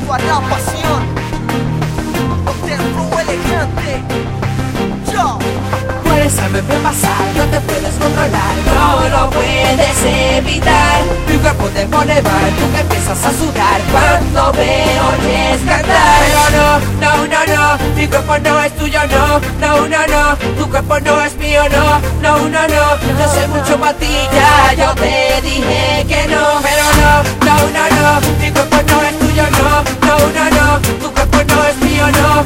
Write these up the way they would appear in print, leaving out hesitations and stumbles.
la pasión. Hotel Flow elegante. Yo. Puedes saberme pasar, no te puedes controlar, no lo puedes evitar. Mi cuerpo te pone mal, tú que empiezas a sudar cuando me oyes cantar. Pero no, mi cuerpo no es tuyo, no, tu cuerpo no es mío, no, yo sé mucho pa' ti, ya yo te dije que no. Pero no, mi cuerpo no es tuyo, no, tu cuerpo no es mío, no,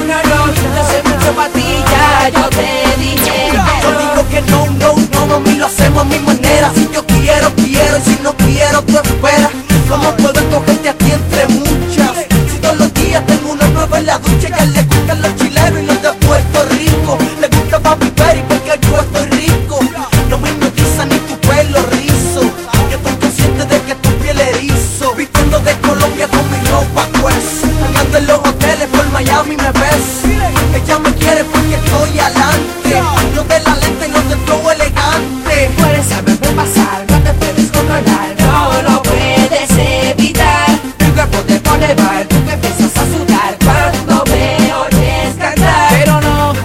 yo sé mucho pa' ti, ya yo te dije que no. Yo digo que no, mami, lo hacemos a mi manera. Si yo quiero, y si no quiero, tú esperas. ¿Cómo puedo escogerte a ti entre muchas? Si todos los días tengo una nueva en la ducha. Que le gustan los chilenos y los de Puerto Rico. Le gusta Papi Peri porque yo estoy rico. No me hipnotiza ni tu pelo rizo. Yo estoy consciente de que tu piel erizo. Vistiendo de Colombia con mi ropa pues. Andando en los hoteles por Miami me ves. Ella me quiere porque estoy alante. Los de la lente y los de flow elegante. Puedes saberme pasar, no te puedes controlar, no lo puedes evitar. Mi cuerpo te pone mal, tú que empiezas a sudar cuando me oyes cantar. Pero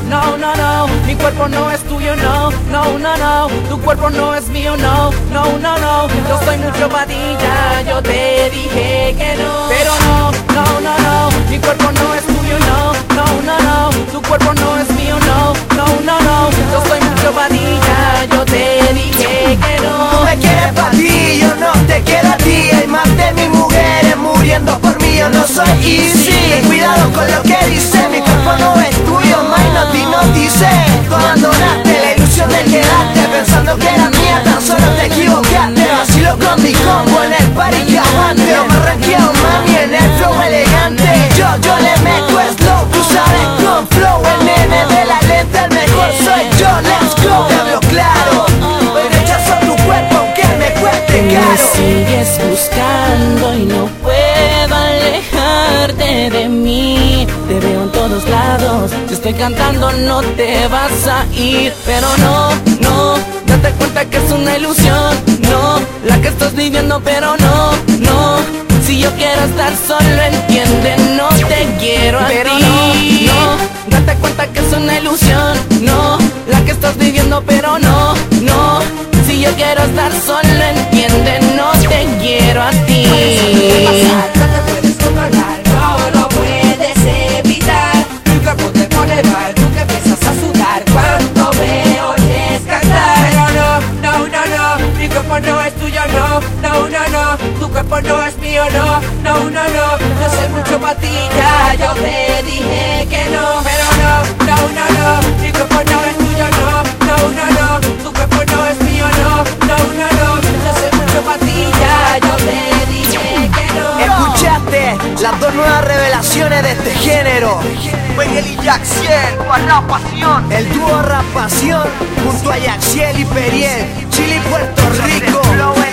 no, mi cuerpo no es tuyo, no, tu cuerpo no es mío, no, yo soy mucho patilla, yo te dije que no. Pero no, mi cuerpo no es tuyo, no, tu cuerpo no es mío, no, yo soy mucho patilla, yo te dije que no. Tú me quieres pa' ti, yo no te quiero a ti. Hay más de mis mujeres muriendo por mí, yo no soy easy. Ten cuidado con lo que dice, mi cuerpo no es tuyo, más no te hipnotice. Tú abandonaste la ilusión de quedarte pensando que era mía, tan solo te equivocaste. Vacilo con mi combo en el party que aguante. Yo me ranqueo, mami, en el flow elegante. Yo le meto slow, tú sabes, con flow. El nene de la lente, el mejor soy yo, let's go. Te hablo claro, hoy rechazo tu cuerpo aunque me cueste Me caro. sigues buscando y no puedo alejarte de mí. Te veo en todos lados, si estoy cantando no te vas a ir. Pero no, date cuenta que es una ilusión, no, la que estás viviendo. Pero no, si yo quiero estar solo entiende, no te quiero a ti. No, date cuenta que es una ilusión, no, la que estás viviendo. Pero no, si yo quiero estar solo entiende, no te quiero a ti. No te puedes controlar, no lo puedes evitar. Mi cuerpo te pone mal, tú que empiezas a sudar cuando me oyes cantar. Pero no, mi cuerpo no es tuyo, no, tu cuerpo no es mío, no, yo sé mucho pa' ti, ya yo te dije que no. Pero no, mi cuerpo no es tuyo, no, tu cuerpo no es mío, no, yo sé mucho pa' ti, ya yo te dije que no. Escuchaste las dos nuevas revelaciones de este género. Miguel y Yaxiel, Rapación. El dúo Rapación junto a Yaxiel y Periel, Chile y Puerto Rico.